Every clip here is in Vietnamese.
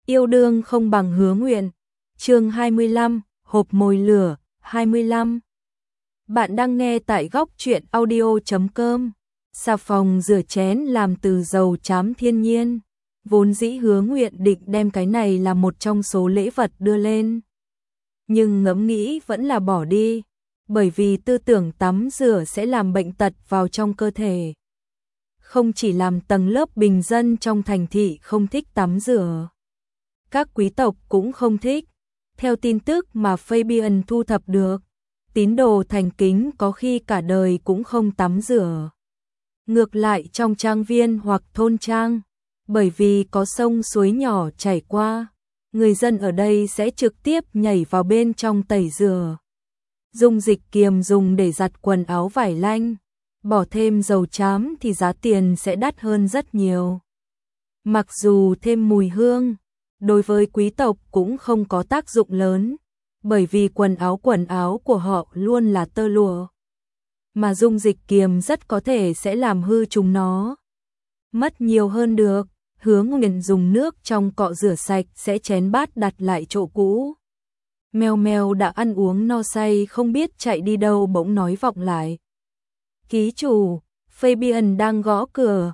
Yêu đương không bằng hứa nguyện. Chương 25, hộp mồi lửa, 25. Bạn đang nghe tại góc truyện audio.com. Xà phòng rửa chén làm từ dầu trám thiên nhiên. Vốn dĩ hứa nguyện định đem cái này là một trong số lễ vật đưa lên. Nhưng ngẫm nghĩ vẫn là bỏ đi. Bởi vì tư tưởng tắm rửa sẽ làm bệnh tật vào trong cơ thể. Không chỉ làm tầng lớp bình dân trong thành thị không thích tắm rửa. Các quý tộc cũng không thích. Theo tin tức mà Fabian thu thập được, tín đồ thành kính có khi cả đời cũng không tắm rửa. Ngược lại trong trang viên hoặc thôn trang, bởi vì có sông suối nhỏ chảy qua, người dân ở đây sẽ trực tiếp nhảy vào bên trong tẩy rửa. Dung dịch kiềm dùng để giặt quần áo vải lanh, bỏ thêm dầu trám thì giá tiền sẽ đắt hơn rất nhiều. Mặc dù thêm mùi hương, đối với quý tộc cũng không có tác dụng lớn, bởi vì quần áo của họ luôn là tơ lụa. Mà dung dịch kiềm rất có thể sẽ làm hư chúng nó. Mất nhiều hơn được, hứa nguyện dùng nước trong cọ rửa sạch sẽ chén bát đặt lại chỗ cũ. Mèo mèo đã ăn uống no say không biết chạy đi đâu bỗng nói vọng lại. Ký chủ, Fabian đang gõ cửa,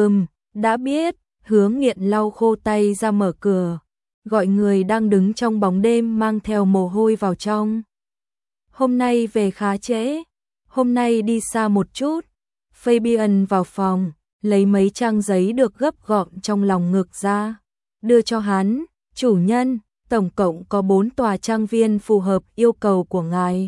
đã biết. Hứa nghiện lau khô tay ra mở cửa, gọi người đang đứng trong bóng đêm mang theo mồ hôi vào trong. Hôm nay về khá trễ, hôm nay đi xa một chút. Fabian vào phòng, lấy mấy trang giấy được gấp gọn trong lòng ngực ra, đưa cho hắn. Chủ nhân, tổng cộng có 4 tòa trang viên phù hợp yêu cầu của ngài.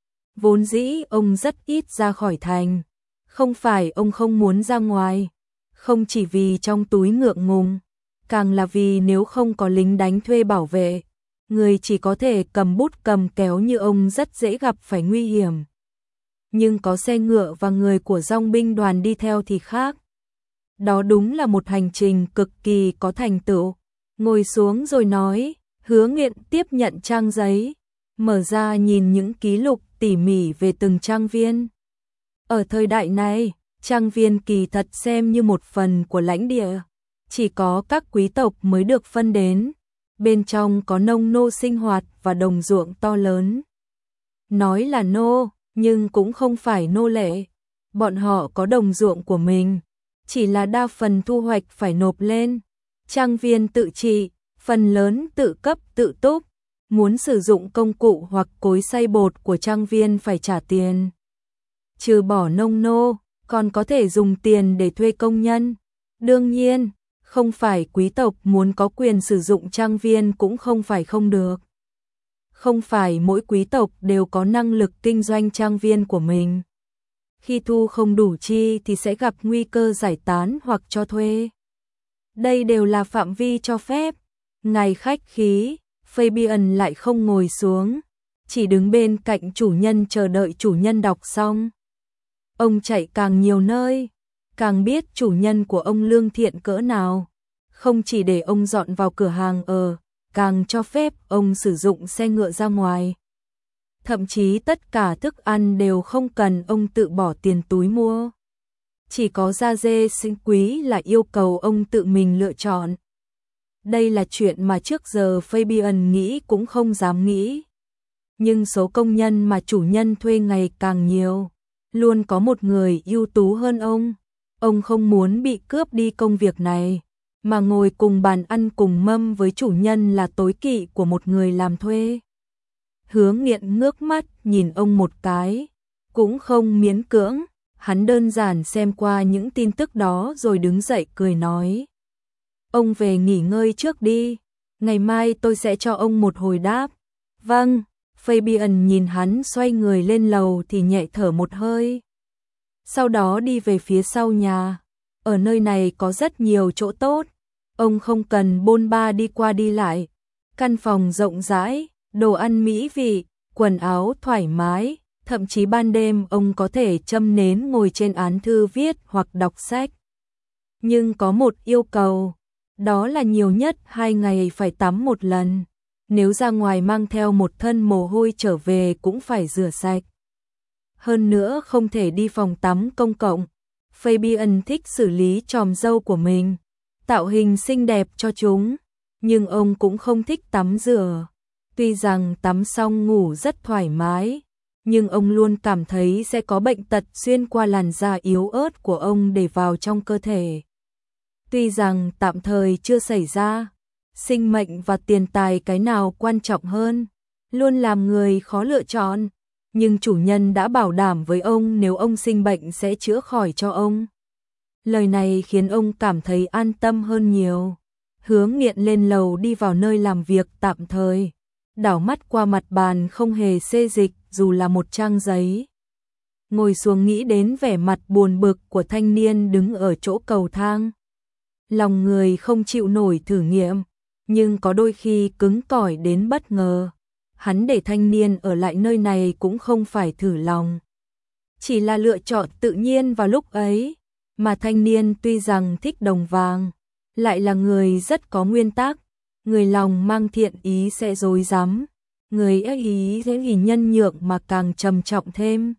Vốn dĩ ông rất ít ra khỏi thành, không phải ông không muốn ra ngoài. Không chỉ vì trong túi ngượng ngùng, càng là vì nếu không có lính đánh thuê bảo vệ, người chỉ có thể cầm bút cầm kéo như ông rất dễ gặp phải nguy hiểm. Nhưng có xe ngựa và người của dòng binh đoàn đi theo thì khác. Đó đúng là một hành trình cực kỳ có thành tựu. Ngồi xuống rồi nói, hứa nghiện tiếp nhận trang giấy, mở ra nhìn những ký lục tỉ mỉ về từng trang viên. Ở thời đại này, trang viên kỳ thật xem như một phần của lãnh địa, chỉ có các quý tộc mới được phân đến, bên trong có nông nô sinh hoạt và đồng ruộng to lớn. Nói là nô, nhưng cũng không phải nô lệ, bọn họ có đồng ruộng của mình, chỉ là đa phần thu hoạch phải nộp lên. Trang viên tự trị, phần lớn tự cấp tự túc, muốn sử dụng công cụ hoặc cối xay bột của trang viên phải trả tiền. Trừ bỏ nông nô, còn có thể dùng tiền để thuê công nhân. Đương nhiên, không phải quý tộc muốn có quyền sử dụng trang viên cũng không phải không được. Không phải mỗi quý tộc đều có năng lực kinh doanh trang viên của mình. Khi thu không đủ chi thì sẽ gặp nguy cơ giải tán hoặc cho thuê. Đây đều là phạm vi cho phép. Ngài khách khí, Fabian lại không ngồi xuống, chỉ đứng bên cạnh chủ nhân chờ đợi chủ nhân đọc xong. Ông chạy càng nhiều nơi, càng biết chủ nhân của ông lương thiện cỡ nào. Không chỉ để ông dọn vào cửa hàng ở, càng cho phép ông sử dụng xe ngựa ra ngoài. Thậm chí tất cả thức ăn đều không cần ông tự bỏ tiền túi mua. Chỉ có da dê xinh quý là yêu cầu ông tự mình lựa chọn. Đây là chuyện mà trước giờ Fabian nghĩ cũng không dám nghĩ. Nhưng số công nhân mà chủ nhân thuê ngày càng nhiều. Luôn có một người ưu tú hơn ông. Ông không muốn bị cướp đi công việc này, mà ngồi cùng bàn ăn cùng mâm với chủ nhân là tối kỵ của một người làm thuê. Hứa nghiện ngước mắt nhìn ông một cái, cũng không miễn cưỡng, hắn đơn giản xem qua những tin tức đó rồi đứng dậy cười nói. Ông về nghỉ ngơi trước đi, ngày mai tôi sẽ cho ông một hồi đáp. Vâng. Fabian nhìn hắn xoay người lên lầu thì nhẹ thở một hơi. Sau đó đi về phía sau nhà. Ở nơi này có rất nhiều chỗ tốt. Ông không cần bôn ba đi qua đi lại. Căn phòng rộng rãi, đồ ăn mỹ vị, quần áo thoải mái. Thậm chí ban đêm ông có thể châm nến ngồi trên án thư viết hoặc đọc sách. Nhưng có một yêu cầu. Đó là nhiều nhất 2 ngày phải tắm một lần. Nếu ra ngoài mang theo một thân mồ hôi trở về cũng phải rửa sạch. Hơn nữa không thể đi phòng tắm công cộng. Fabian thích xử lý chòm râu của mình, tạo hình xinh đẹp cho chúng. nhưng ông cũng không thích tắm rửa. Tuy rằng tắm xong ngủ rất thoải mái, nhưng ông luôn cảm thấy sẽ có bệnh tật xuyên qua làn da yếu ớt của ông để vào trong cơ thể. Tuy rằng tạm thời chưa xảy ra, sinh mệnh và tiền tài cái nào quan trọng hơn, luôn làm người khó lựa chọn, nhưng chủ nhân đã bảo đảm với ông nếu ông sinh bệnh sẽ chữa khỏi cho ông. Lời này khiến ông cảm thấy an tâm hơn nhiều. Hướng Nghiện lên lầu đi vào nơi làm việc tạm thời, đảo mắt qua mặt bàn không hề xê dịch dù là một trang giấy. Ngồi xuống nghĩ đến vẻ mặt buồn bực của thanh niên đứng ở chỗ cầu thang. Lòng người không chịu nổi thử nghiệm, nhưng có đôi khi cứng cỏi đến bất ngờ. Hắn để thanh niên ở lại nơi này cũng không phải thử lòng, chỉ là lựa chọn tự nhiên vào lúc ấy, mà thanh niên tuy rằng thích đồng vàng, lại là người rất có nguyên tắc, người lòng mang thiện ý sẽ dối rắm, người ác ý sẽ vì nhân nhượng mà càng trầm trọng thêm.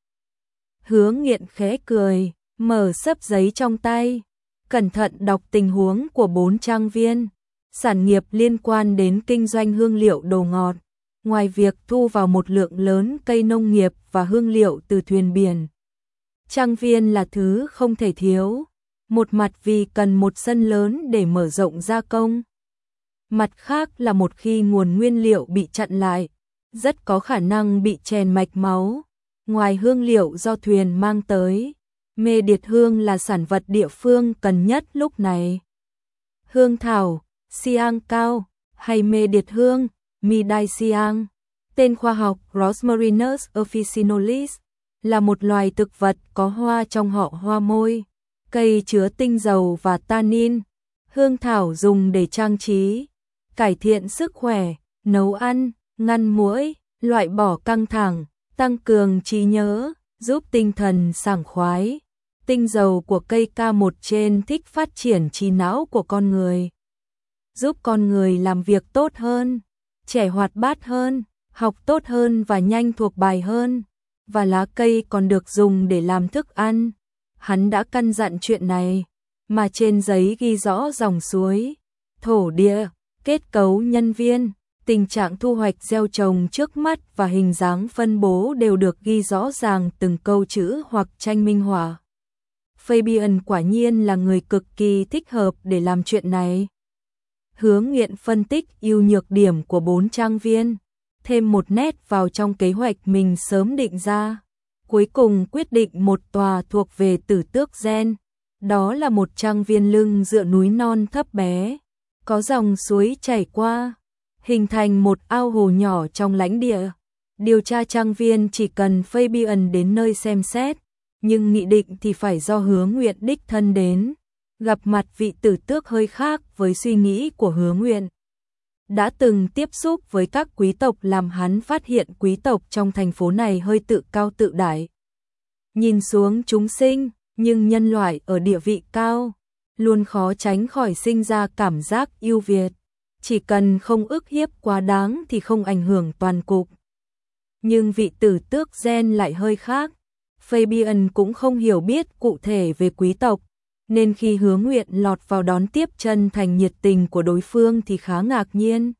Hướng Nghiện khẽ cười, mở xấp giấy trong tay, cẩn thận đọc tình huống của 4 trang viên, sản nghiệp liên quan đến kinh doanh hương liệu đồ ngọt. Ngoài việc thu vào một lượng lớn cây nông nghiệp và hương liệu từ thuyền biển, trang viên là thứ không thể thiếu, một mặt vì cần một sân lớn để mở rộng gia công. Mặt khác là một khi nguồn nguyên liệu bị chặn lại, rất có khả năng bị chèn mạch máu. Ngoài hương liệu do thuyền mang tới, mê điệt hương là sản vật địa phương cần nhất lúc này. Hương thảo, siang cao, hay mê điệt hương, Midai siang, tên khoa học Rosmarinus officinalis, là một loài thực vật có hoa trong họ hoa môi, cây chứa tinh dầu và tannin. Hương thảo dùng để trang trí, cải thiện sức khỏe, nấu ăn, ngăn muỗi, loại bỏ căng thẳng, tăng cường trí nhớ, giúp tinh thần sảng khoái. Tinh dầu của cây K1 trên thích phát triển trí não của con người, giúp con người làm việc tốt hơn, trẻ hoạt bát hơn, học tốt hơn và nhanh thuộc bài hơn. Và lá cây còn được dùng để làm thức ăn. Hắn đã căn dặn chuyện này, mà trên giấy ghi rõ dòng suối, thổ địa, kết cấu nhân viên, tình trạng thu hoạch gieo trồng trước mắt và hình dáng phân bố đều được ghi rõ ràng từng câu chữ hoặc tranh minh họa. Fabian quả nhiên là người cực kỳ thích hợp để làm chuyện này. Hướng Nghiện phân tích ưu nhược điểm của 4 trang viên, thêm một nét vào trong kế hoạch mình sớm định ra. Cuối cùng quyết định một tòa thuộc về Tử Tước Gen. Đó là một trang viên lưng dựa núi non thấp bé, có dòng suối chảy qua, hình thành một ao hồ nhỏ trong lãnh địa. Điều tra trang viên chỉ cần Fabian đến nơi xem xét, nhưng nghị định thì phải do Hứa Nguyện đích thân đến. Gặp mặt vị tử tước hơi khác với suy nghĩ của Hứa Nguyện. Đã từng tiếp xúc với các quý tộc làm hắn phát hiện quý tộc trong thành phố này hơi tự cao tự đại. Nhìn xuống chúng sinh, nhưng nhân loại ở địa vị cao, luôn khó tránh khỏi sinh ra cảm giác ưu việt. Chỉ cần không ức hiếp quá đáng thì không ảnh hưởng toàn cục. Nhưng vị tử tước Gen lại hơi khác. Fabian cũng không hiểu biết cụ thể về quý tộc, nên khi Hứa Nguyện lọt vào đón tiếp chân thành nhiệt tình của đối phương thì khá ngạc nhiên.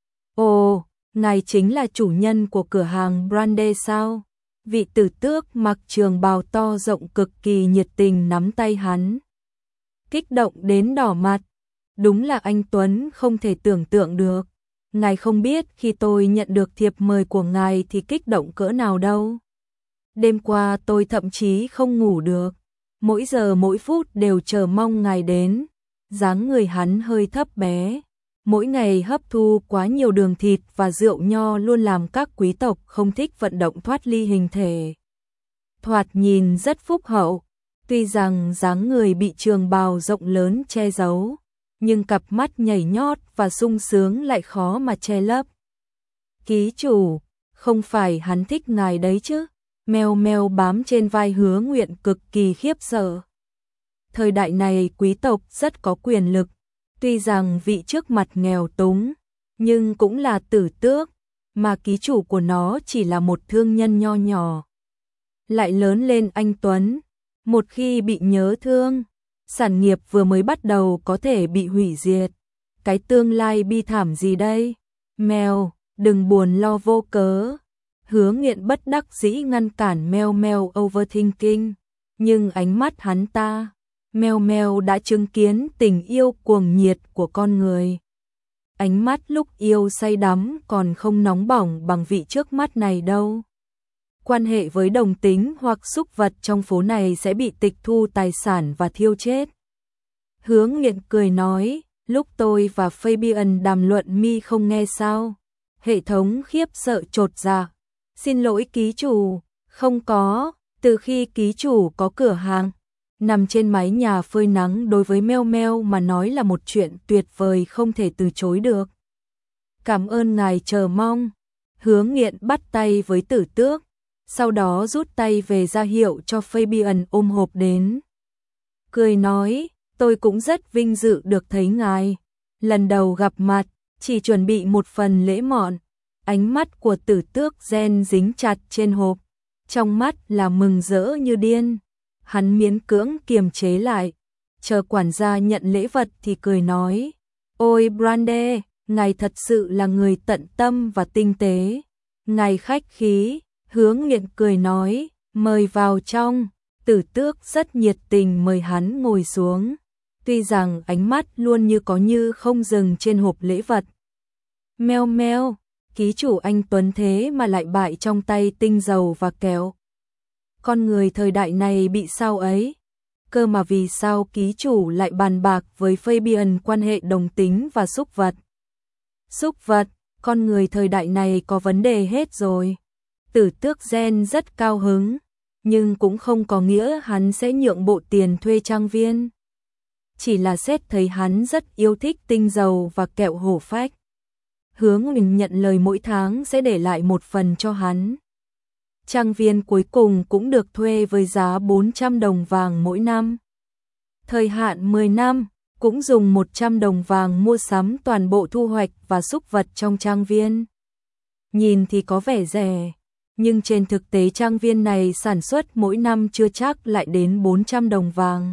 Ồ, ngài chính là chủ nhân của cửa hàng Brande sao? Vị tử tước mặc trường bào to rộng cực kỳ nhiệt tình nắm tay hắn. Kích động đến đỏ mặt. Đúng là anh Tuấn không thể tưởng tượng được. Ngài không biết khi tôi nhận được thiệp mời của ngài thì kích động cỡ nào đâu. Đêm qua tôi thậm chí không ngủ được. Mỗi giờ mỗi phút đều chờ mong ngài đến. Dáng người hắn hơi thấp bé. Mỗi ngày hấp thu quá nhiều đường thịt và rượu nho luôn làm các quý tộc không thích vận động thoát ly hình thể. Thoạt nhìn rất phúc hậu. Tuy rằng dáng người bị trường bào rộng lớn che giấu, nhưng cặp mắt nhảy nhót và sung sướng lại khó mà che lấp. Ký chủ, không phải hắn thích ngài đấy chứ? Meo meo bám trên vai Hứa Nguyện cực kỳ khiếp sợ. Thời đại này quý tộc rất có quyền lực, tuy rằng vị trước mặt nghèo túng, nhưng cũng là tử tước, mà ký chủ của nó chỉ là một thương nhân nho nhỏ. Lại lớn lên anh Tuấn, một khi bị nhớ thương, sản nghiệp vừa mới bắt đầu có thể bị hủy diệt. cái tương lai bi thảm gì đây? Mèo, đừng buồn lo vô cớ. Hứa Nghiện bất đắc dĩ ngăn cản Meo Meo overthinking, nhưng ánh mắt hắn ta, Meo Meo đã chứng kiến tình yêu cuồng nhiệt của con người. Ánh mắt lúc yêu say đắm còn không nóng bỏng bằng vị trước mắt này đâu. Quan hệ với đồng tính hoặc súc vật trong phố này sẽ bị tịch thu tài sản và thiêu chết. Hứa Nghiện cười nói, lúc tôi và Fabian đàm luận mi không nghe sao? Hệ thống khiếp sợ chột dạ. Xin lỗi ký chủ, không có, từ khi ký chủ có cửa hàng, nằm trên mái nhà phơi nắng đối với Meo Meo mà nói là một chuyện tuyệt vời không thể từ chối được. Cảm ơn ngài, chờ mong. Hứa Nghiện bắt tay với Tử Tước, sau đó rút tay về ra hiệu cho Fabian ôm hộp đến. Cười nói, tôi cũng rất vinh dự được thấy ngài. Lần đầu gặp mặt, chỉ chuẩn bị một phần lễ mọn. Ánh mắt của Tử Tước Gen dính chặt trên hộp, trong mắt là mừng rỡ như điên. Hắn miễn cưỡng kiềm chế lại, chờ quản gia nhận lễ vật thì cười nói, ôi Brande, ngài thật sự là người tận tâm và tinh tế. Ngài khách khí. Hứa Nghiện cười nói, mời vào trong. Tử Tước rất nhiệt tình mời hắn ngồi xuống, tuy rằng ánh mắt luôn như có như không dừng trên hộp lễ vật. Meo Meo, ký chủ anh tuấn thế mà lại bại trong tay tinh dầu và kẹo. Con người thời đại này bị sao ấy? Cơ mà vì sao ký chủ lại bàn bạc với Fabian quan hệ đồng tính và súc vật? Súc vật, con người thời đại này có vấn đề hết rồi. Tử Tước Gen rất cao hứng, nhưng cũng không có nghĩa hắn sẽ nhượng bộ tiền thuê trang viên. Chỉ là xét thấy hắn rất yêu thích tinh dầu và kẹo hổ phách. Hứa Nghiện nhận lời mỗi tháng sẽ để lại một phần cho hắn. Trang viên cuối cùng cũng được thuê với giá 400 đồng vàng mỗi năm. Thời hạn 10 năm, cũng dùng 100 đồng vàng mua sắm toàn bộ thu hoạch và súc vật trong trang viên. Nhìn thì có vẻ rẻ, nhưng trên thực tế trang viên này sản xuất mỗi năm chưa chắc lại đến 400 đồng vàng.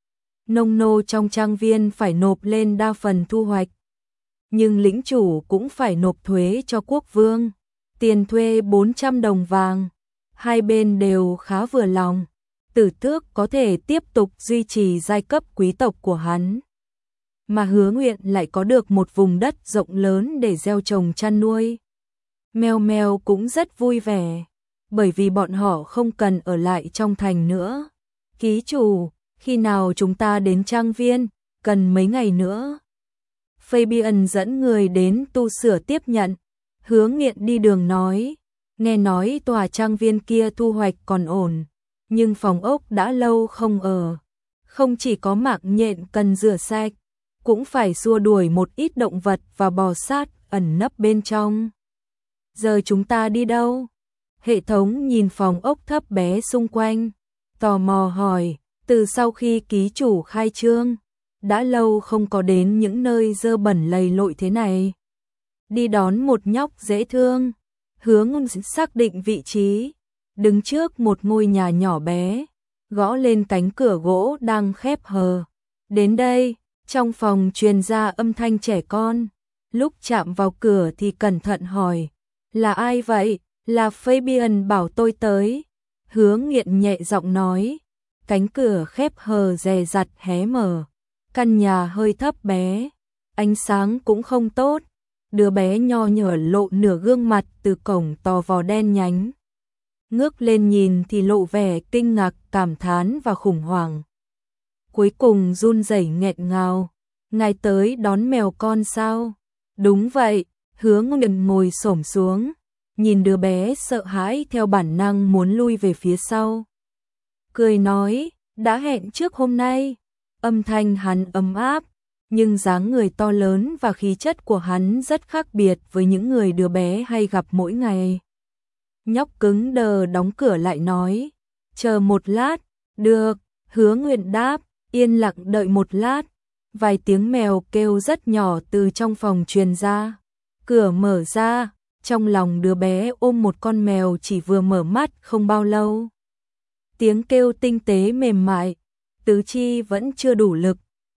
Nông nô trong trang viên phải nộp lên đa phần thu hoạch, nhưng lĩnh chủ cũng phải nộp thuế cho quốc vương. Tiền thuê 400 đồng vàng, hai bên đều khá vừa lòng. Tử Tước có thể tiếp tục duy trì giai cấp quý tộc của hắn, mà Hứa Nghiện lại có được một vùng đất rộng lớn để gieo trồng chăn nuôi. Meo Meo cũng rất vui vẻ, bởi vì bọn họ không cần ở lại trong thành nữa. Ký chủ, khi nào chúng ta đến trang viên, cần mấy ngày nữa? Fabian dẫn người đến tu sửa tiếp nhận. Hứa Nghiện đi đường nói, nghe nói tòa trang viên kia thu hoạch còn ổn, nhưng phòng ốc đã lâu không ở. Không chỉ có mạng nhện cần rửa sạch, cũng phải xua đuổi một ít động vật và bò sát ẩn nấp bên trong. Giờ chúng ta đi đâu? Hệ thống nhìn phòng ốc thấp bé xung quanh, tò mò hỏi, từ sau khi ký chủ khai trương, đã lâu không có đến những nơi dơ bẩn lầy lội thế này. Đi đón một nhóc dễ thương. Hứa Nghiện xác định vị trí, đứng trước một ngôi nhà nhỏ bé, gõ lên cánh cửa gỗ đang khép hờ. Đến đây, trong phòng truyền ra âm thanh trẻ con. Lúc chạm vào cửa thì cẩn thận hỏi, là ai vậy? Là Fabian bảo tôi tới. Hứa Nghiện nhẹ giọng nói. Cánh cửa khép hờ dè dặt hé mở. Căn nhà hơi thấp bé, ánh sáng cũng không tốt. Đứa bé nho nhỏ lộ nửa gương mặt từ cổng to vò đen nhánh. Ngước lên nhìn thì lộ vẻ kinh ngạc, cảm thán và khủng hoảng. Cuối cùng run rẩy nghẹn ngào, ngài tới đón mèo con sao? Đúng vậy. Hứa Nghiện ngồi xổm xuống, nhìn đứa bé sợ hãi theo bản năng muốn lui về phía sau. Cười nói, đã hẹn trước hôm nay. Âm thanh hắn ấm áp, nhưng dáng người to lớn và khí chất của hắn rất khác biệt với những người đứa bé hay gặp mỗi ngày. Nhóc cứng đờ đóng cửa lại nói, chờ một lát. Được. Hứa Nghiện đáp, yên lặng đợi một lát. Vài tiếng mèo kêu rất nhỏ từ trong phòng truyền ra. Cửa mở ra, trong lòng đứa bé ôm một con mèo chỉ vừa mở mắt không bao lâu. Tiếng kêu tinh tế mềm mại, tứ chi vẫn chưa đủ lực,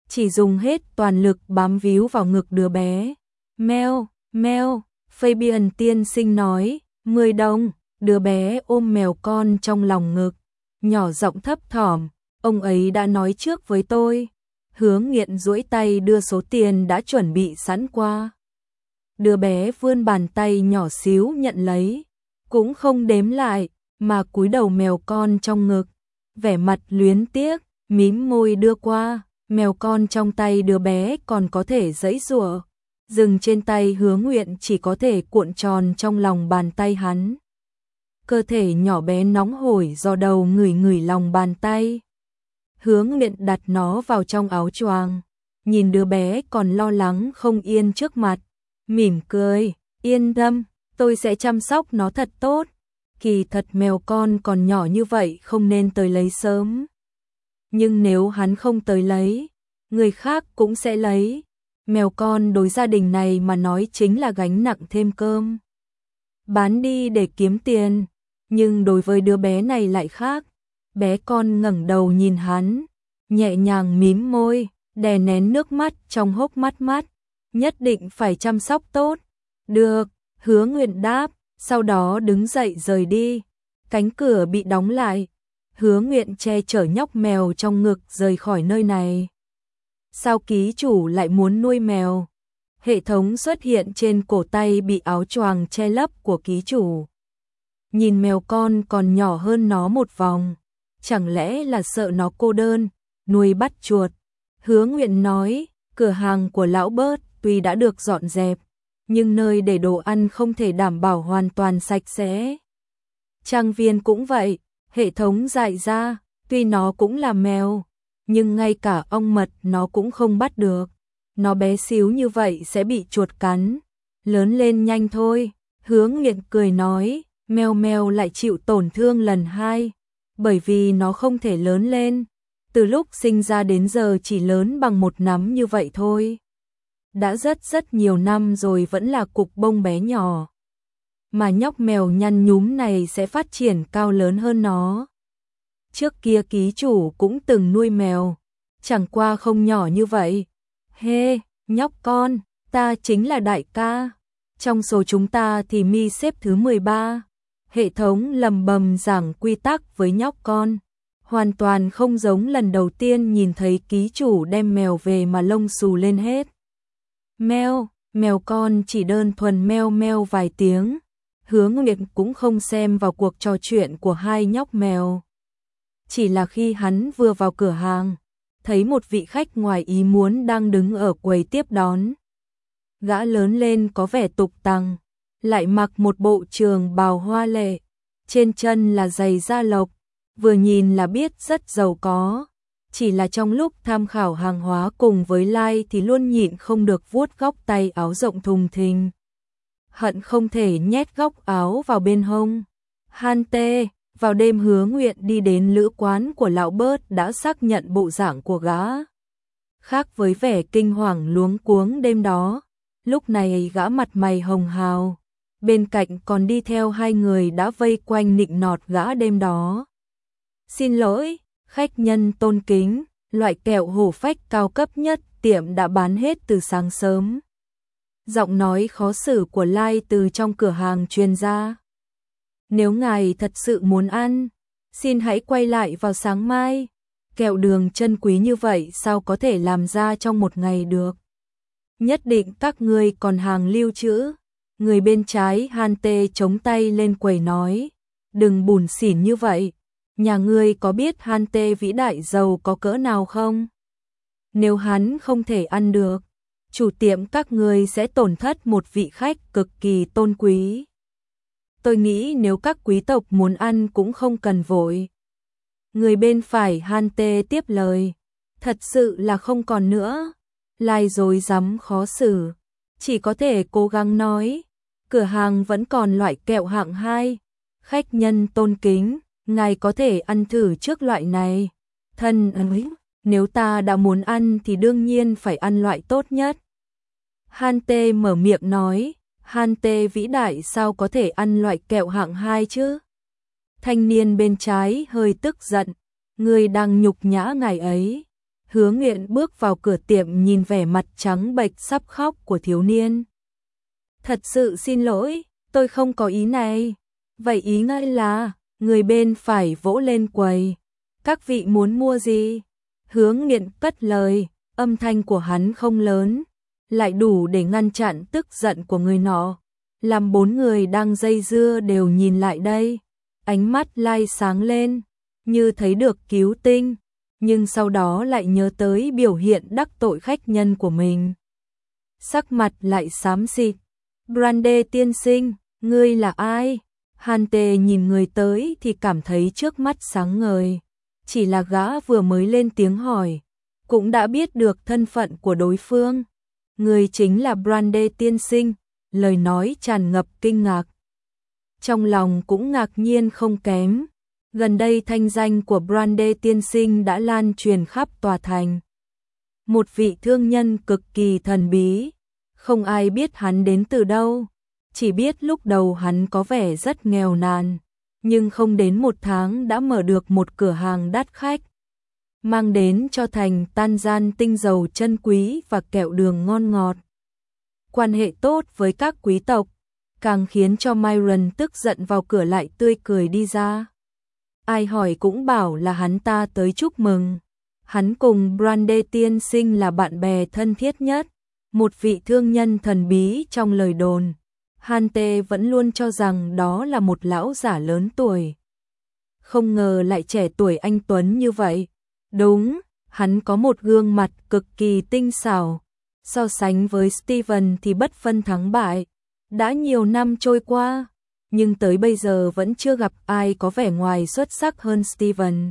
chỉ dùng hết toàn lực bám víu vào ngực đứa bé. Mèo, mèo, Fabian tiên sinh nói, 10 đồng, đứa bé ôm mèo con trong lòng ngực, nhỏ giọng thấp thỏm, ông ấy đã nói trước với tôi. Hướng Nghiện duỗi tay đưa số tiền đã chuẩn bị sẵn qua. Đứa bé vươn bàn tay nhỏ xíu nhận lấy, cũng không đếm lại, mà cúi đầu mèo con trong ngực, vẻ mặt luyến tiếc, mím môi đưa qua, mèo con trong tay đứa bé còn có thể giãy giụa, dừng trên tay Hướng Nguyện chỉ có thể cuộn tròn trong lòng bàn tay hắn. Cơ thể nhỏ bé nóng hổi do đầu ngửi ngửi lòng bàn tay. Hướng Nguyện đặt nó vào trong áo choàng, nhìn đứa bé còn lo lắng không yên trước mặt, mỉm cười, yên tâm, tôi sẽ chăm sóc nó thật tốt. Kỳ thật mèo con còn nhỏ như vậy không nên tới lấy sớm. Nhưng nếu hắn không tới lấy, người khác cũng sẽ lấy. Mèo con đối gia đình này mà nói chính là gánh nặng thêm cơm. Bán đi để kiếm tiền, nhưng đối với đứa bé này lại khác. Bé con ngẩng đầu nhìn hắn, nhẹ nhàng mím môi, đè nén nước mắt trong hốc mắt, nhất định phải chăm sóc tốt. Được, Hứa Nguyện đáp, sau đó đứng dậy rời đi. Cánh cửa bị đóng lại, Hứa Nguyện che chở nhóc mèo trong ngực rời khỏi nơi này. Sao ký chủ lại muốn nuôi mèo? Hệ thống xuất hiện trên cổ tay bị áo choàng che lấp của ký chủ. Nhìn mèo con còn nhỏ hơn nó một vòng, chẳng lẽ là sợ nó cô đơn, nuôi bắt chuột. Hứa Nguyện nói, cửa hàng của lão Bớt tuy đã được dọn dẹp, nhưng nơi để đồ ăn không thể đảm bảo hoàn toàn sạch sẽ. Trang viên cũng vậy, hệ thống dạy ra, tuy nó cũng là mèo, nhưng ngay cả ong mật nó cũng không bắt được. Nó bé xíu như vậy sẽ bị chuột cắn, lớn lên nhanh thôi. Hứa Nguyện cười nói, mèo mèo lại chịu tổn thương lần 2, bởi vì nó không thể lớn lên. Từ lúc sinh ra đến giờ chỉ lớn bằng một nắm như vậy thôi. Đã rất nhiều năm rồi vẫn là cục bông bé nhỏ. Mà nhóc mèo nhăn nhúm này sẽ phát triển cao lớn hơn nó. Trước kia ký chủ cũng từng nuôi mèo, chẳng qua không nhỏ như vậy. Hê, nhóc con, ta chính là đại ca. Trong số chúng ta thì mi xếp thứ 13. Hệ thống lầm bầm giảng quy tắc với nhóc con. Hoàn toàn không giống lần đầu tiên nhìn thấy ký chủ đem mèo về mà lông xù lên hết. Mèo, mèo con chỉ đơn thuần meo meo vài tiếng. Hứa Nguyện cũng không xem vào cuộc trò chuyện của hai nhóc mèo. Chỉ là khi hắn vừa vào cửa hàng, thấy một vị khách ngoài ý muốn đang đứng ở quầy tiếp đón. Gã lớn lên có vẻ tục tằng, lại mặc một bộ trường bào hoa lệ, trên chân là giày da lộc, vừa nhìn là biết rất giàu có. Chỉ là trong lúc tham khảo hàng hóa cùng với Lai thì luôn nhịn không được vuốt góc tay áo rộng thùng thình. Hận không thể nhét góc áo vào bên hông. Han tê, vào đêm Hứa Nguyện đi đến lữ quán của lão Bớt đã xác nhận bộ dạng của gã. Khác với vẻ kinh hoàng luống cuống đêm đó, lúc này gã mặt mày hồng hào, bên cạnh còn đi theo hai người đã vây quanh nịnh nọt gã đêm đó. Xin lỗi, khách nhân tôn kính, loại kẹo hổ phách cao cấp nhất tiệm đã bán hết từ sáng sớm. Giọng nói khó xử của Lai từ trong cửa hàng truyền ra. Nếu ngài thật sự muốn ăn, xin hãy quay lại vào sáng mai. Kẹo đường chân quý như vậy sao có thể làm ra trong một ngày được. Nhất định các ngươi còn hàng lưu trữ. Người bên trái Han tê chống tay lên quầy nói, đừng bủn xỉn như vậy. Nhà ngươi có biết Han tê vĩ đại giàu có cỡ nào không? Nếu hắn không thể ăn được, chủ tiệm các ngươi sẽ tổn thất một vị khách cực kỳ tôn quý. Tôi nghĩ nếu các quý tộc muốn ăn cũng không cần vội. Người bên phải Han tê tiếp lời, thật sự là không còn nữa. Lai rối rắm khó xử, chỉ có thể cố gắng nói, cửa hàng vẫn còn loại kẹo hạng 2. Khách nhân tôn kính, ngài có thể ăn thử trước loại này. Thân ơi, nếu ta đã muốn ăn thì đương nhiên phải ăn loại tốt nhất. Han tê mở miệng nói, Han tê vĩ đại sao có thể ăn loại kẹo hạng 2 chứ? Thanh niên bên trái hơi tức giận, người đang nhục nhã ngài ấy. Hứa Nguyện bước vào cửa tiệm nhìn vẻ mặt trắng bệch sắp khóc của thiếu niên. Thật sự xin lỗi, tôi không có ý này. Vậy ý ngay là, người bên phải vỗ lên quầy. Các vị muốn mua gì? Hứa Nguyện cất lời, âm thanh của hắn không lớn, lại đủ để ngăn chặn tức giận của người nọ. Làm bốn người đang dây dưa đều nhìn lại đây. Ánh mắt Lai sáng lên, như thấy được cứu tinh, nhưng sau đó lại nhớ tới biểu hiện đắc tội khách nhân của mình. Sắc mặt lại xám xịt. Brande tiên sinh, ngươi là ai? Hàn Tề nhìn người tới thì cảm thấy trước mắt sáng ngời. Chỉ là gã vừa mới lên tiếng hỏi, cũng đã biết được thân phận của đối phương. Người chính là Brande tiên sinh, lời nói tràn ngập kinh ngạc. Trong lòng cũng ngạc nhiên không kém. Gần đây thanh danh của Brande tiên sinh đã lan truyền khắp tòa thành. Một vị thương nhân cực kỳ thần bí, không ai biết hắn đến từ đâu, chỉ biết lúc đầu hắn có vẻ rất nghèo nàn, nhưng không đến một tháng đã mở được một cửa hàng đắt khách, mang đến cho thành tan gian tinh dầu chân quý và kẹo đường ngon ngọt. Quan hệ tốt với các quý tộc, càng khiến cho Myron tức giận vào cửa lại tươi cười đi ra. Ai hỏi cũng bảo là hắn ta tới chúc mừng. Hắn cùng Brande tiên sinh là bạn bè thân thiết nhất, một vị thương nhân thần bí trong lời đồn. Hàn Tề vẫn luôn cho rằng đó là một lão giả lớn tuổi. Không ngờ lại trẻ tuổi anh tuấn như vậy. Đúng, hắn có một gương mặt cực kỳ tinh xảo. So sánh với Steven thì bất phân thắng bại. Đã nhiều năm trôi qua, nhưng tới bây giờ vẫn chưa gặp ai có vẻ ngoài xuất sắc hơn Steven.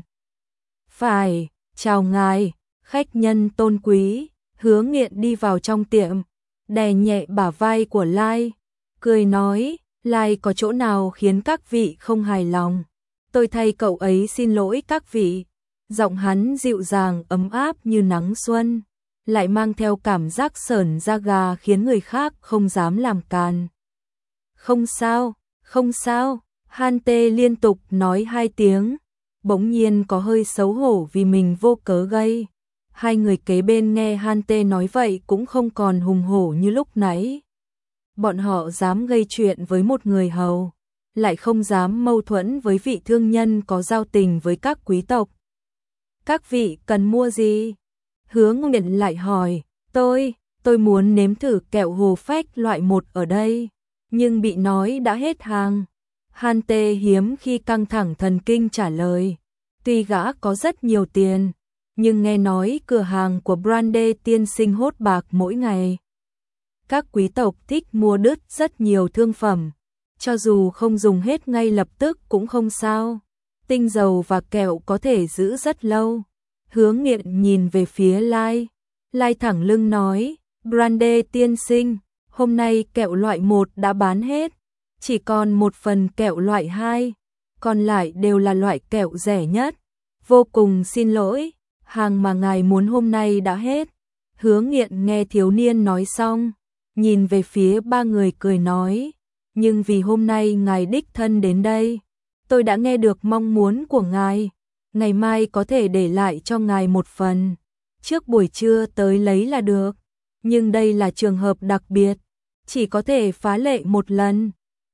Phải, chào ngài, khách nhân tôn quý. Hứa Nghiện đi vào trong tiệm, đè nhẹ bả vai của Lai, cười nói, Lai có chỗ nào khiến các vị không hài lòng? Tôi thay cậu ấy xin lỗi các vị. Giọng hắn dịu dàng ấm áp như nắng xuân, lại mang theo cảm giác sởn da gà khiến người khác không dám làm càn. Không sao, không sao, Han Tê liên tục nói 2 tiếng, bỗng nhiên có hơi xấu hổ vì mình vô cớ gây. Hai người kế bên nghe Han Tê nói vậy cũng không còn hùng hổ như lúc nãy. Bọn họ dám gây chuyện với một người hầu, lại không dám mâu thuẫn với vị thương nhân có giao tình với các quý tộc. Các vị cần mua gì? Hứa Nguyện lại hỏi, tôi muốn nếm thử kẹo hồ phách loại 1 ở đây, nhưng bị nói đã hết hàng. Han Tê hiếm khi căng thẳng thần kinh trả lời, tuy gã có rất nhiều tiền, nhưng nghe nói cửa hàng của Brande tiên sinh hốt bạc mỗi ngày. Các quý tộc thích mua đứt rất nhiều thương phẩm, cho dù không dùng hết ngay lập tức cũng không sao. Tinh dầu và kẹo có thể giữ rất lâu. Hứa Nghiện nhìn về phía Lai. Lai thẳng lưng nói, Brande tiên sinh, hôm nay kẹo loại 1 đã bán hết, chỉ còn 1 phần kẹo loại 2, còn lại đều là loại kẹo rẻ nhất. Vô cùng xin lỗi, hàng mà ngài muốn hôm nay đã hết. Hứa Nghiện nghe thiếu niên nói xong, nhìn về phía 3 người cười nói, nhưng vì hôm nay ngài đích thân đến đây, tôi đã nghe được mong muốn của ngài, ngày mai có thể để lại cho ngài 1 phần, trước buổi trưa tới lấy là được, nhưng đây là trường hợp đặc biệt, chỉ có thể phá lệ 1 lần.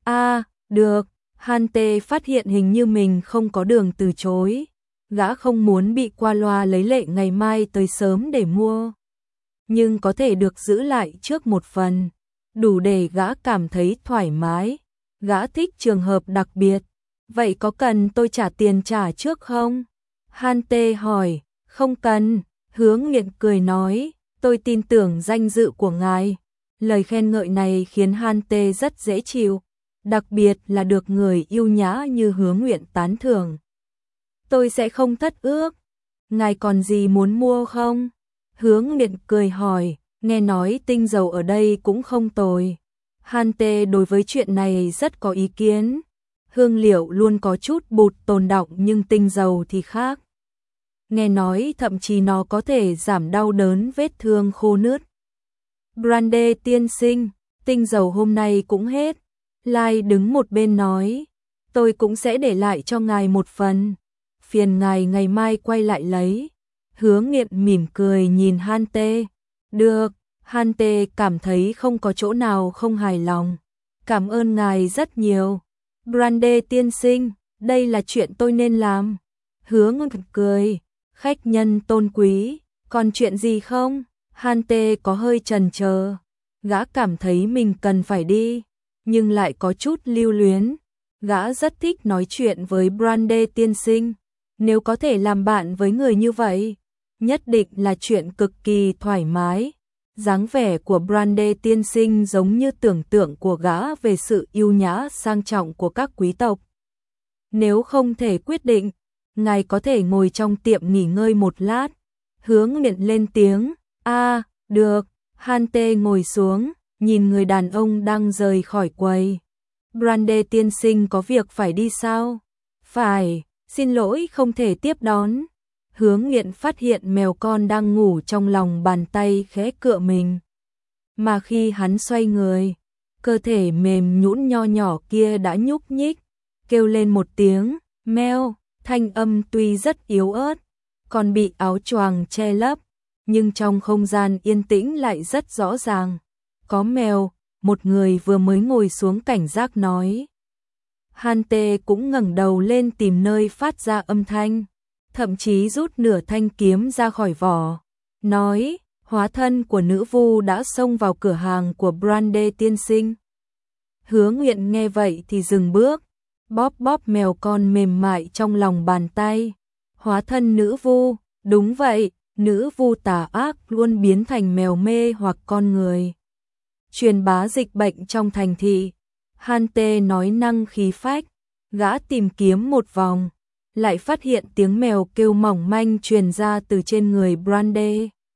Được, Han Tê phát hiện hình như mình không có đường từ chối, gã không muốn bị qua loa lấy lệ ngày mai tới sớm để mua, nhưng có thể được giữ lại trước 1 phần, đủ để gã cảm thấy thoải mái. Gã thích trường hợp đặc biệt. Vậy có cần tôi trả tiền trả trước không? Han Tê hỏi. Không cần. Hứa Nghiện cười nói, tôi tin tưởng danh dự của ngài. Lời khen ngợi này khiến Han Tê rất dễ chịu, đặc biệt là được người yêu nhã như Hứa Nguyện tán thưởng. Tôi sẽ không thất ước. Ngài còn gì muốn mua không? Hứa Nguyện cười hỏi, nghe nói tinh dầu ở đây cũng không tồi. Han Tê đối với chuyện này rất có ý kiến. Hương liệu luôn có chút bụt tồn đọng nhưng tinh dầu thì khác. Nghe nói thậm chí nó có thể giảm đau đớn vết thương khô nứt. Brande tiên sinh, tinh dầu hôm nay cũng hết. Lai đứng một bên nói, tôi cũng sẽ để lại cho ngài 1 phần. Phiền ngài ngày mai quay lại lấy. Hứa Nghiện mỉm cười nhìn Han Tê. Được, Han Tê cảm thấy không có chỗ nào không hài lòng. Cảm ơn ngài rất nhiều. Brande tiên sinh, đây là chuyện tôi nên làm. Hứa Nghiện cười, khách nhân tôn quý, còn chuyện gì không? Han Tê có hơi chần chờ. Gã cảm thấy mình cần phải đi, nhưng lại có chút lưu luyến. Gã rất thích nói chuyện với Brande tiên sinh. Nếu có thể làm bạn với người như vậy, nhất định là chuyện cực kỳ thoải mái. Dáng vẻ của Brande tiên sinh giống như tưởng tượng của gã về sự yêu nhã sang trọng của các quý tộc. Nếu không thể quyết định, ngài có thể ngồi trong tiệm nghỉ ngơi một lát. Hứa Nghiện lên tiếng. Được. Han Tê ngồi xuống, nhìn người đàn ông đang rời khỏi quầy. Brande tiên sinh có việc phải đi sao? Phải, xin lỗi không thể tiếp đón. Hứa Nghiện phát hiện mèo con đang ngủ trong lòng bàn tay khẽ cựa mình. Mà khi hắn xoay người, cơ thể mềm nhũn nho nhỏ kia đã nhúc nhích, kêu lên một tiếng, meo, thanh âm tuy rất yếu ớt, còn bị áo choàng che lấp, nhưng trong không gian yên tĩnh lại rất rõ ràng. Có mèo, một người vừa mới ngồi xuống cảnh giác nói. Han Tê cũng ngẩng đầu lên tìm nơi phát ra âm thanh, thậm chí rút nửa thanh kiếm ra khỏi vỏ, nói, hóa thân của nữ vu đã xông vào cửa hàng của Brande tiên sinh. Hứa Nghiện nghe vậy thì dừng bước, bóp bóp mèo con mềm mại trong lòng bàn tay. Hóa thân nữ vu, đúng vậy, nữ vu tà ác luôn biến thành mèo mê hoặc con người, truyền bá dịch bệnh trong thành thị. Han Tê nói năng khí phách, gã tìm kiếm một vòng, lại phát hiện tiếng mèo kêu mỏng manh truyền ra từ trên người Brande.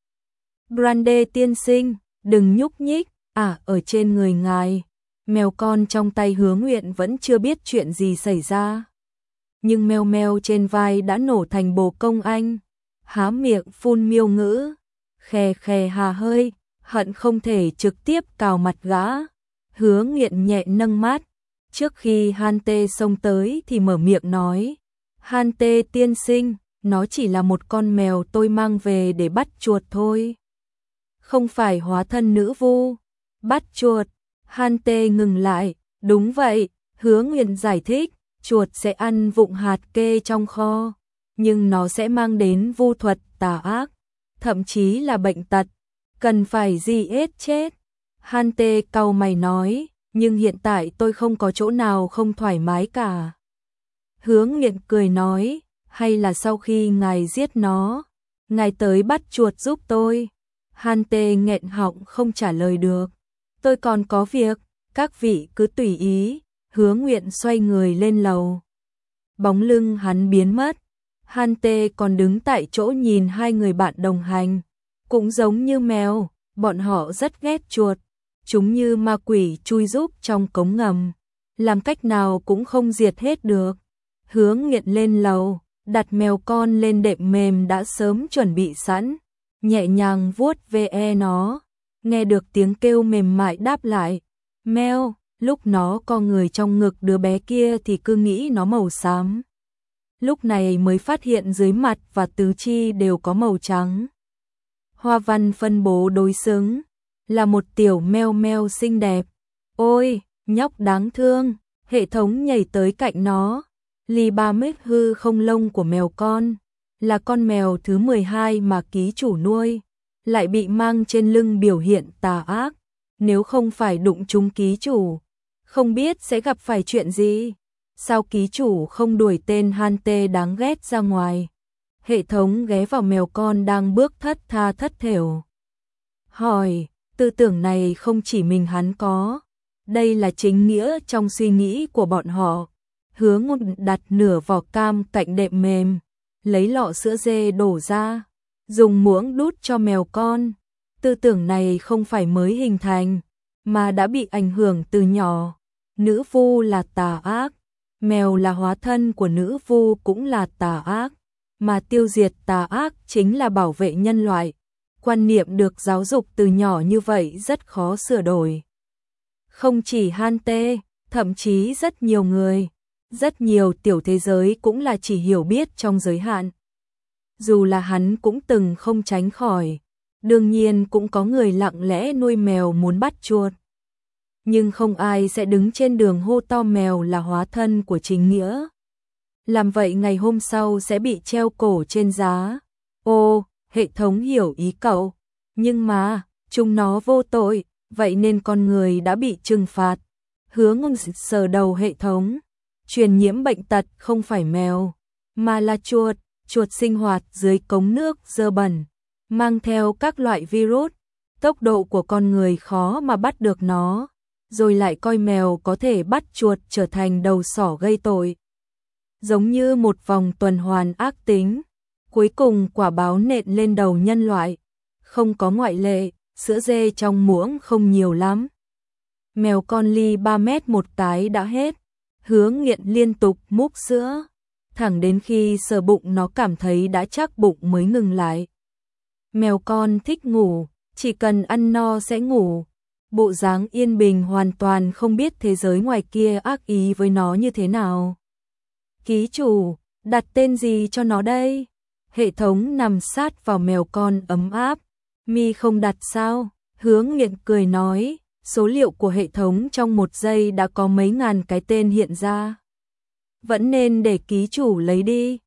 Brande tiên sinh, đừng nhúc nhích, ở trên người ngài. Mèo con trong tay Hứa Nguyện vẫn chưa biết chuyện gì xảy ra, nhưng meo meo trên vai đã nổ thành bồ công anh, há miệng phun miêu ngữ, khè khè hà hơi, hận không thể trực tiếp cào mặt gã. Hứa Nghiện nhẹ nâng mắt, trước khi Han Tê xông tới thì mở miệng nói, Han Tê tiên sinh, nó chỉ là một con mèo tôi mang về để bắt chuột thôi. Không phải hóa thân nữ vu. Bắt chuột. Han Tê ngừng lại, đúng vậy, Hứa Nghiện giải thích, chuột sẽ ăn vụng hạt kê trong kho, nhưng nó sẽ mang đến vu thuật tà ác, thậm chí là bệnh tật, cần phải giết chết. Han Tê cau mày nói, nhưng hiện tại tôi không có chỗ nào không thoải mái cả. Hứa Nghiện cười nói, hay là sau khi ngài giết nó, ngài tới bắt chuột giúp tôi. Han Tê nghẹn họng không trả lời được. Tôi còn có việc, các vị cứ tùy ý. Hứa Nguyện xoay người lên lầu. Bóng lưng hắn biến mất. Han Tê còn đứng tại chỗ nhìn hai người bạn đồng hành. Cũng giống như mèo, bọn họ rất ghét chuột. Chúng như ma quỷ chui rúc trong cống ngầm, làm cách nào cũng không diệt hết được. Hứa Nghiện lên lầu, đặt mèo con lên đệm mềm đã sớm chuẩn bị sẵn, nhẹ nhàng vuốt ve nó, nghe được tiếng kêu mềm mại đáp lại, meo. Lúc nó co người trong ngực đứa bé kia thì cứ nghĩ nó màu xám, lúc này mới phát hiện dưới mặt và tứ chi đều có màu trắng. Hoa văn phân bố đối xứng, là một tiểu meo meo xinh đẹp. Ôi, nhóc đáng thương. Hệ thống nhảy tới cạnh nó. Ly 3 mét hư không lông của mèo con, là con mèo thứ 12 mà ký chủ nuôi, lại bị mang trên lưng biểu hiện tà ác. Nếu không phải đụng trúng ký chủ, không biết sẽ gặp phải chuyện gì. Sao ký chủ không đuổi tên Han Tê đáng ghét ra ngoài? Hệ thống ghé vào mèo con đang bước thất tha thất thểu, hỏi, tư tưởng này không chỉ mình hắn có, đây là chính nghĩa trong suy nghĩ của bọn họ. Hứa Ngôn đặt nửa vỏ cam cạnh đệm mềm, lấy lọ sữa dê đổ ra, dùng muỗng đút cho mèo con. Tư tưởng này không phải mới hình thành, mà đã bị ảnh hưởng từ nhỏ. Nữ vu là tà ác, mèo là hóa thân của nữ vu cũng là tà ác, mà tiêu diệt tà ác chính là bảo vệ nhân loại. Quan niệm được giáo dục từ nhỏ như vậy rất khó sửa đổi. Không chỉ Han Tê, thậm chí rất nhiều người, rất nhiều tiểu thế giới cũng là chỉ hiểu biết trong giới hạn. dù là hắn cũng từng không tránh khỏi. Đương nhiên cũng có người lặng lẽ nuôi mèo muốn bắt chuột. Nhưng không ai sẽ đứng trên đường hô to mèo là hóa thân của chính nghĩa. Làm vậy ngày hôm sau sẽ bị treo cổ trên giá. Ô, hệ thống hiểu ý cậu. Nhưng mà, chúng nó vô tội, vậy nên con người đã bị trừng phạt. Hứa Ngôn sờ đầu hệ thống. Truyền nhiễm bệnh tật không phải mèo, mà là chuột. Chuột sinh hoạt dưới cống nước dơ bẩn, mang theo các loại virus. Tốc độ của con người khó mà bắt được nó, rồi lại coi mèo có thể bắt chuột trở thành đầu sỏ gây tội. Giống như một vòng tuần hoàn ác tính, cuối cùng quả báo nện lên đầu nhân loại. Không có ngoại lệ, sữa dê trong muỗng không nhiều lắm. Mèo con ly 3 mét một cái đã hết. Hứa Nghiện liên tục múc sữa, thẳng đến khi sờ bụng nó cảm thấy đã chắc bụng mới ngừng lại. Mèo con thích ngủ, chỉ cần ăn no sẽ ngủ. Bộ dáng yên bình hoàn toàn không biết thế giới ngoài kia ác ý với nó như thế nào. Ký chủ, đặt tên gì cho nó đây? Hệ thống nằm sát vào mèo con ấm áp. Mi không đặt sao? Hứa Nghiện cười nói, số liệu của hệ thống trong 1 giây đã có mấy ngàn cái tên hiện ra. Vẫn nên để ký chủ lấy đi.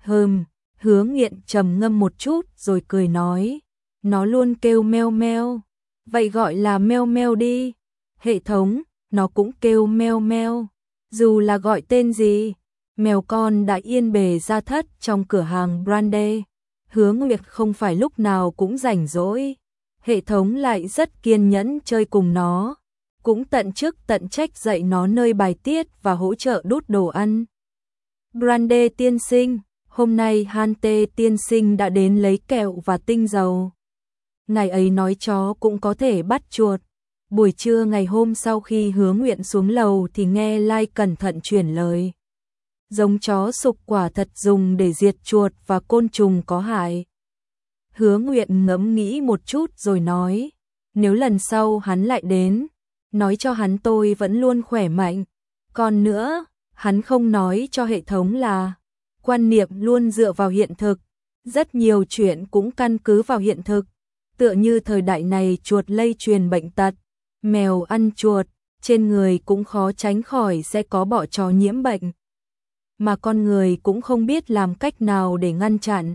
Hứa Nghiện trầm ngâm một chút rồi cười nói, nó luôn kêu meo meo. Vậy gọi là meo meo đi. Hệ thống, nó cũng kêu meo meo. Dù là gọi tên gì, mèo con đã yên bề ra thất trong cửa hàng Brandy. Hứa Nguyệt không phải lúc nào cũng rảnh rỗi. Hệ thống lại rất kiên nhẫn chơi cùng nó, cũng tận chức tận trách dạy nó nơi bài tiết và hỗ trợ đút đồ ăn. Brandy tiên sinh, hôm nay Hante tiên sinh đã đến lấy kẹo và tinh dầu. Ngày ấy nói chó cũng có thể bắt chuột. Buổi trưa ngày hôm sau khi Hứa Nguyện xuống lầu thì nghe Lai cẩn thận chuyển lời. Giống chó sục quả thật dùng để diệt chuột và côn trùng có hại. Hứa Nguyện ngẫm nghĩ một chút rồi nói, nếu lần sau hắn lại đến, nói cho hắn tôi vẫn luôn khỏe mạnh. Còn nữa, hắn không nói cho hệ thống là quan niệm luôn dựa vào hiện thực, rất nhiều chuyện cũng căn cứ vào hiện thực. Tựa như thời đại này chuột lây truyền bệnh tật, mèo ăn chuột, trên người cũng khó tránh khỏi sẽ có bọ chó nhiễm bệnh. Mà con người cũng không biết làm cách nào để ngăn chặn.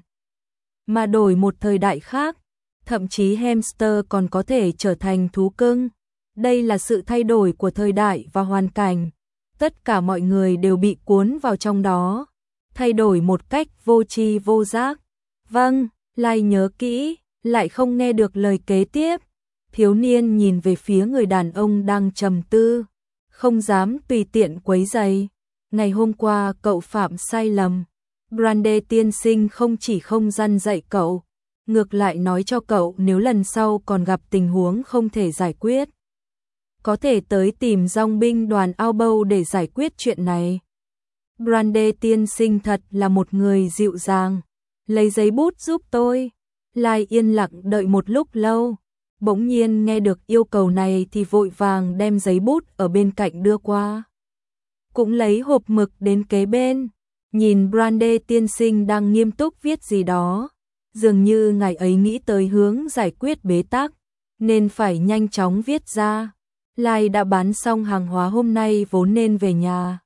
Mà đổi một thời đại khác, thậm chí hamster còn có thể trở thành thú cưng. Đây là sự thay đổi của thời đại và hoàn cảnh. Tất cả mọi người đều bị cuốn vào trong đó, thay đổi một cách vô tri vô giác. Vâng, Lai nhớ kỹ, lại không nghe được lời kế tiếp. Thiếu niên nhìn về phía người đàn ông đang trầm tư, không dám tùy tiện quấy rầy. Ngày hôm qua cậu phạm sai lầm. Brandy tiên sinh không chỉ không răn dạy cậu, ngược lại nói cho cậu nếu lần sau còn gặp tình huống không thể giải quyết, có thể tới tìm dòng binh đoàn ao bâu để giải quyết chuyện này. Brandy tiên sinh thật là một người dịu dàng. Lấy giấy bút giúp tôi. Lai yên lặng đợi một lúc lâu, bỗng nhiên nghe được yêu cầu này thì vội vàng đem giấy bút ở bên cạnh đưa qua. Cũng lấy hộp mực đến kế bên, nhìn Brandy tiên sinh đang nghiêm túc viết gì đó. Dường như ngài ấy nghĩ tới hướng giải quyết bế tắc, nên phải nhanh chóng viết ra. Lai đã bán xong hàng hóa hôm nay vốn nên về nhà.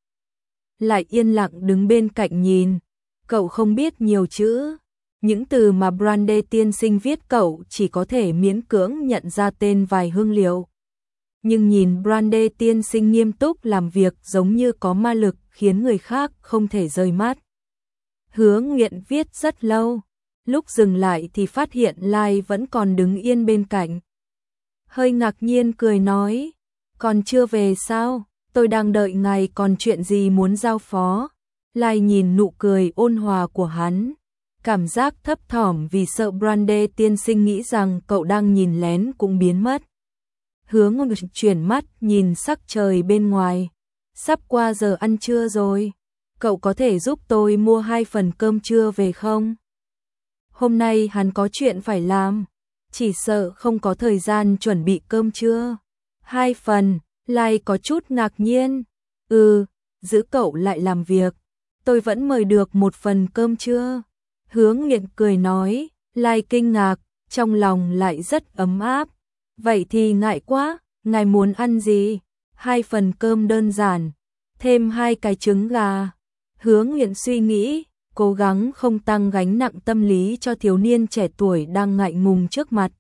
Lại yên lặng đứng bên cạnh nhìn, cậu không biết nhiều chữ. Những từ mà Brandy tiên sinh viết cậu chỉ có thể miễn cưỡng nhận ra tên vài hương liệu. Nhưng nhìn Brandy tiên sinh nghiêm túc làm việc giống như có ma lực khiến người khác không thể rời mắt. Hứa Nguyện viết rất lâu, lúc dừng lại thì phát hiện Lai vẫn còn đứng yên bên cạnh. Hơi ngạc nhiên cười nói, còn chưa về sao, tôi đang đợi ngài, còn chuyện gì muốn giao phó. Lai nhìn nụ cười ôn hòa của hắn, cảm giác thấp thỏm vì sợ Brandy tiên sinh nghĩ rằng cậu đang nhìn lén cũng biến mất. Hứa Ngôn chuyển mắt nhìn sắc trời bên ngoài, sắp qua giờ ăn trưa rồi, cậu có thể giúp tôi mua 2 phần cơm trưa về không? Hôm nay hắn có chuyện phải làm, chỉ sợ không có thời gian chuẩn bị cơm trưa. 2 phần, Lai có chút ngạc nhiên. Giữ cậu lại làm việc, tôi vẫn mời được 1 phần cơm trưa. Hứa Nguyện cười nói, Lai kinh ngạc, trong lòng lại rất ấm áp. Vậy thì ngại quá, ngài muốn ăn gì? 2 phần cơm đơn giản, thêm 2 cái trứng gà. Hứa Nguyện suy nghĩ, cố gắng không tăng gánh nặng tâm lý cho thiếu niên trẻ tuổi đang ngại ngùng trước mặt.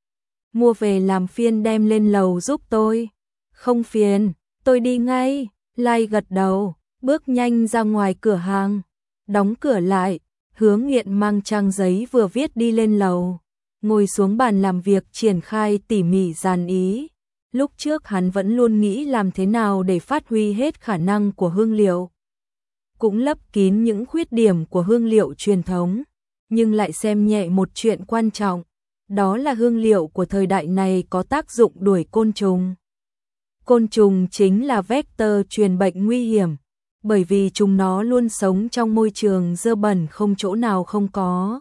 Mua về làm phiền đem lên lầu giúp tôi. Không phiền, tôi đi ngay. Lai gật đầu, bước nhanh ra ngoài cửa hàng. Đóng cửa lại, Hứa Nguyện mang trang giấy vừa viết đi lên lầu. Ngồi xuống bàn làm việc triển khai tỉ mỉ dàn ý. Lúc trước hắn vẫn luôn nghĩ làm thế nào để phát huy hết khả năng của hương liệu, cũng lấp kín những khuyết điểm của hương liệu truyền thống, nhưng lại xem nhẹ một chuyện quan trọng, đó là hương liệu của thời đại này có tác dụng đuổi côn trùng. Côn trùng chính là vector truyền bệnh nguy hiểm, bởi vì chúng nó luôn sống trong môi trường dơ bẩn không chỗ nào không có.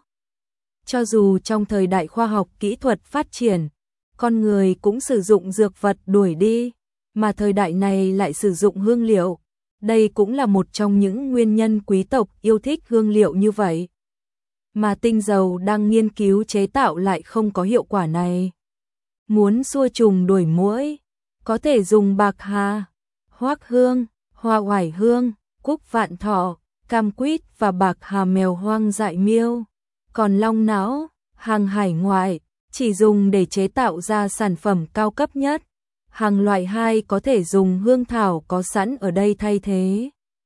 Cho dù trong thời đại khoa học kỹ thuật phát triển, con người cũng sử dụng dược vật đuổi đi, mà thời đại này lại sử dụng hương liệu. Đây cũng là một trong những nguyên nhân quý tộc yêu thích hương liệu như vậy. Mà tinh dầu đang nghiên cứu chế tạo lại không có hiệu quả này. Muốn xua trùng đuổi muỗi, có thể dùng bạc hà, hoắc hương, hoa oải hương, cúc vạn thọ, cam quýt và bạc hà mèo hoang dại miêu. Còn long não, hàng hải ngoại, chỉ dùng để chế tạo ra sản phẩm cao cấp nhất. Hàng loại 2 có thể dùng hương thảo có sẵn ở đây thay thế.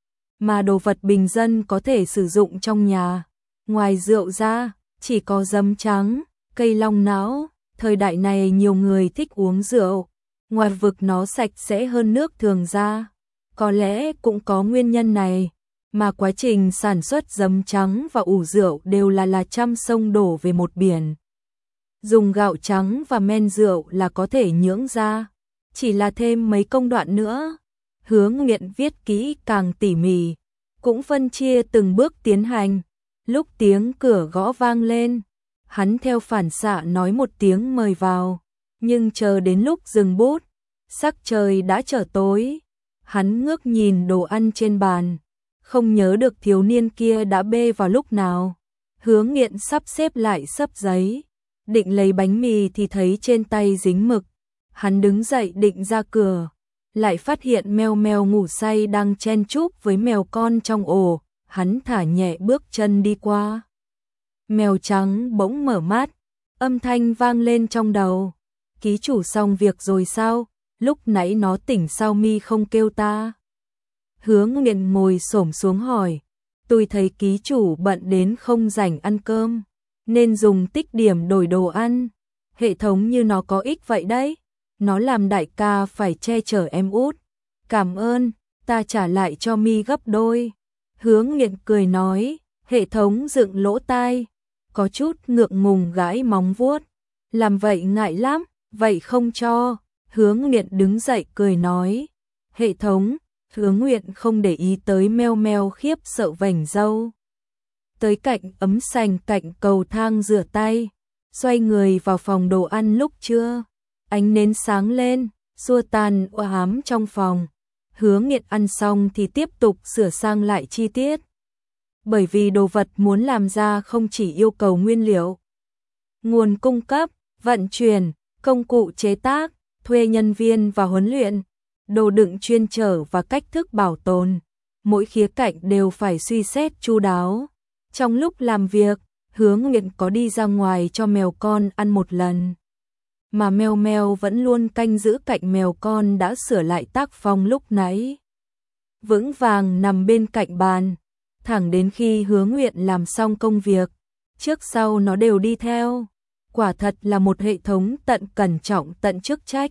Mà đồ vật bình dân có thể sử dụng trong nhà. Ngoài rượu ra, chỉ có giấm trắng, cây long não. Thời đại này nhiều người thích uống rượu. Ngoài vực nó sạch sẽ hơn nước thường ra. Có lẽ cũng có nguyên nhân này. Mà quá trình sản xuất giấm trắng và ủ rượu đều là trăm sông đổ về một biển. Dùng gạo trắng và men rượu là có thể nhưỡng ra. Chỉ là thêm mấy công đoạn nữa. Hứa Nguyện viết kỹ càng tỉ mỉ, cũng phân chia từng bước tiến hành. Lúc tiếng cửa gõ vang lên, hắn theo phản xạ nói một tiếng mời vào, nhưng chờ đến lúc dừng bút, sắc trời đã trở tối. Hắn ngước nhìn đồ ăn trên bàn, không nhớ được thiếu niên kia đã bê vào lúc nào. Hứa Nguyện sắp xếp lại xấp giấy, định lấy bánh mì thì thấy trên tay dính mực. Hắn đứng dậy định ra cửa, lại phát hiện mèo mèo ngủ say đang chen chúc với mèo con trong ổ. Hắn thả nhẹ bước chân đi qua. Mèo trắng bỗng mở mắt, âm thanh vang lên trong đầu. Ký chủ xong việc rồi sao? Lúc nãy nó tỉnh sao mi không kêu ta? Hứa Nguyện ngồi xổm xuống hỏi. Tôi thấy ký chủ bận đến không rảnh ăn cơm, nên dùng tích điểm đổi đồ ăn. Hệ thống như nó có ích vậy đấy. Nó làm đại ca phải che chở em út. Cảm ơn, ta trả lại cho mi gấp đôi. Hứa Nguyện cười nói, hệ thống dựng lỗ tai, có chút ngượng ngùng gãi móng vuốt. Làm vậy ngại lắm, vậy không cho. Hứa Nguyện đứng dậy cười nói, hệ thống. Hứa Nguyện không để ý tới meo meo khiếp sợ vành râu. Tới cạnh ấm sành cạnh cầu thang rửa tay, xoay người vào phòng đồ ăn lúc trưa. Ánh nến sáng lên, xua tan u ám trong phòng. Hứa Nguyện ăn xong thì tiếp tục sửa sang lại chi tiết. Bởi vì đồ vật muốn làm ra không chỉ yêu cầu nguyên liệu, nguồn cung cấp, vận chuyển, công cụ chế tác, thuê nhân viên và huấn luyện, đồ đựng chuyên chở và cách thức bảo tồn. Mỗi khía cạnh đều phải suy xét chu đáo. Trong lúc làm việc, Hứa Nguyện có đi ra ngoài cho mèo con ăn một lần. Mà mèo mèo vẫn luôn canh giữ cạnh mèo con đã sửa lại tác phong lúc nãy. Vững vàng nằm bên cạnh bàn, thẳng đến khi Hứa Nguyện làm xong công việc, trước sau nó đều đi theo. Quả thật là một hệ thống tận cẩn trọng tận chức trách.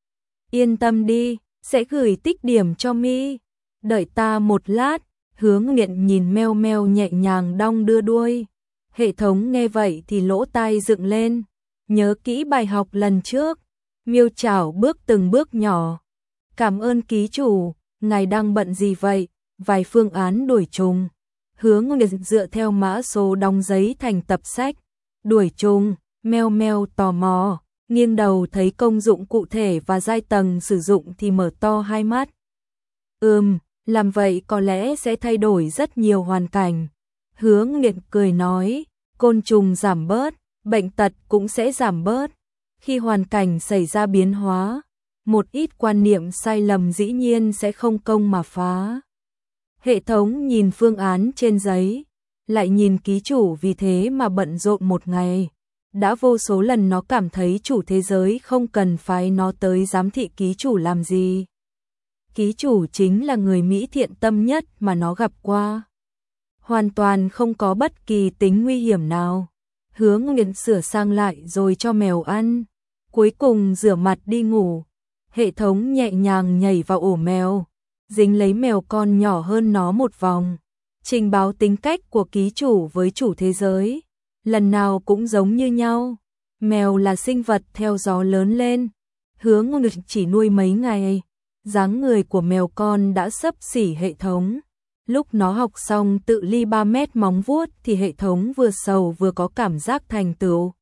Yên tâm đi, sẽ gửi tích điểm cho mi. Đợi ta một lát. Hứa Nguyện nhìn meo meo nhẹ nhàng đong đưa đuôi. Hệ thống nghe vậy thì lỗ tai dựng lên. Nhớ kỹ bài học lần trước. Miêu chảo bước từng bước nhỏ. Cảm ơn ký chủ, ngài đang bận gì vậy? Vài phương án đuổi trùng. Hứa Nguyện dựa theo mã số đóng giấy thành tập sách. Đuổi trùng, meo meo tò mò, nghiêng đầu thấy công dụng cụ thể và giai tầng sử dụng thì mở to hai mắt. Làm vậy có lẽ sẽ thay đổi rất nhiều hoàn cảnh. Hứa Nguyệt cười nói, côn trùng giảm bớt, bệnh tật cũng sẽ giảm bớt. Khi hoàn cảnh xảy ra biến hóa, một ít quan niệm sai lầm dĩ nhiên sẽ không công mà phá. Hệ thống nhìn phương án trên giấy, lại nhìn ký chủ, vì thế mà bận rộn một ngày. Đã vô số lần nó cảm thấy chủ thế giới không cần phái nó tới giám thị ký chủ làm gì. Ký chủ chính là người Mỹ thiện tâm nhất mà nó gặp qua. Hoàn toàn không có bất kỳ tính nguy hiểm nào. Hứa Nguyệt sửa sang lại rồi cho mèo ăn. Cuối cùng rửa mặt đi ngủ. Hệ thống nhẹ nhàng nhảy vào ổ mèo, dính lấy mèo con nhỏ hơn nó một vòng. Trình báo tính cách của ký chủ với chủ thế giới. Lần nào cũng giống như nhau. Mèo là sinh vật theo gió lớn lên. Hứa Nguyệt chỉ nuôi mấy ngày. Dáng người của mèo con đã xấp xỉ hệ thống. Lúc nó học xong tự ly 3 mét móng vuốt thì hệ thống vừa sầu vừa có cảm giác thành tựu.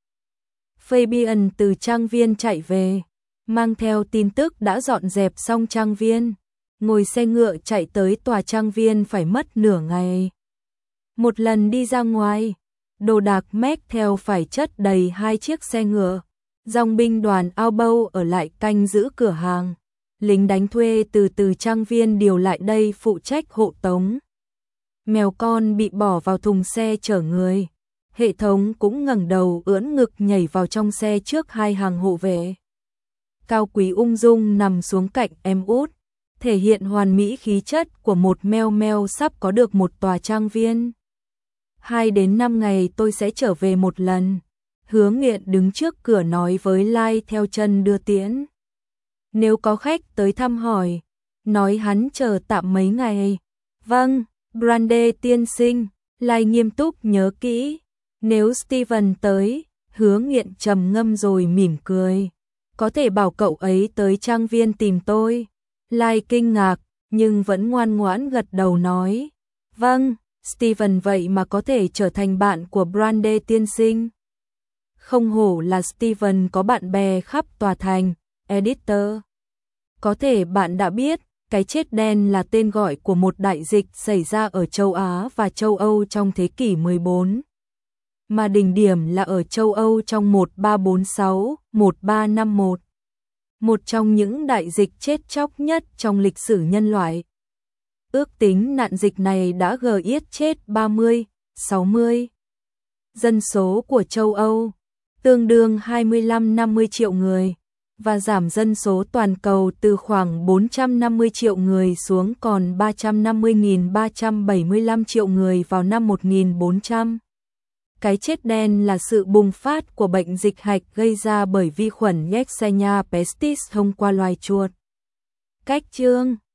Fabian từ trang viên chạy về, mang theo tin tức đã dọn dẹp xong trang viên. Ngồi xe ngựa chạy tới tòa trang viên phải mất nửa ngày. Một lần đi ra ngoài, đồ đạc mét theo phải chất đầy 2 chiếc xe ngựa. Dòng binh đoàn ao bâu ở lại canh giữ cửa hàng. Lính đánh thuê từ trang viên điều lại đây phụ trách hộ tống. Mèo con bị bỏ vào thùng xe chở người. Hệ thống cũng ngẩng đầu ưỡn ngực nhảy vào trong xe trước 2 hàng hộ vệ. Cao quý ung dung nằm xuống cạnh em út, thể hiện hoàn mỹ khí chất của một meo meo sắp có được một tòa trang viên. 2 đến 5 ngày tôi sẽ trở về một lần. Hứa Nguyệt đứng trước cửa nói với Lai theo chân đưa tiễn. Nếu có khách tới thăm hỏi, nói hắn chờ tạm mấy ngày. Vâng, Brande tiên sinh, Lai nghiêm túc nhớ kỹ. Nếu Steven tới, Hứa Nguyệt trầm ngâm rồi mỉm cười. Có thể bảo cậu ấy tới trang viên tìm tôi. Lai kinh ngạc, nhưng vẫn ngoan ngoãn gật đầu nói. Vâng, Steven vậy mà có thể trở thành bạn của Brande tiên sinh. Không hổ là Steven có bạn bè khắp tòa thành, editor. Có thể bạn đã biết, cái chết đen là tên gọi của một đại dịch xảy ra ở châu Á và châu Âu trong thế kỷ 14. Mà đỉnh điểm là ở châu Âu trong 1346-1351. Một trong những đại dịch chết chóc nhất trong lịch sử nhân loại. Ước tính nạn dịch này đã giết chết 30-60 dân số của châu Âu, tương đương 25-50 triệu người, và giảm dân số toàn cầu từ khoảng 450 triệu người xuống còn 350.375 triệu người vào năm 1400. Cái chết đen là sự bùng phát của bệnh dịch hạch gây ra bởi vi khuẩn Yersinia pestis thông qua loài chuột. Cách chương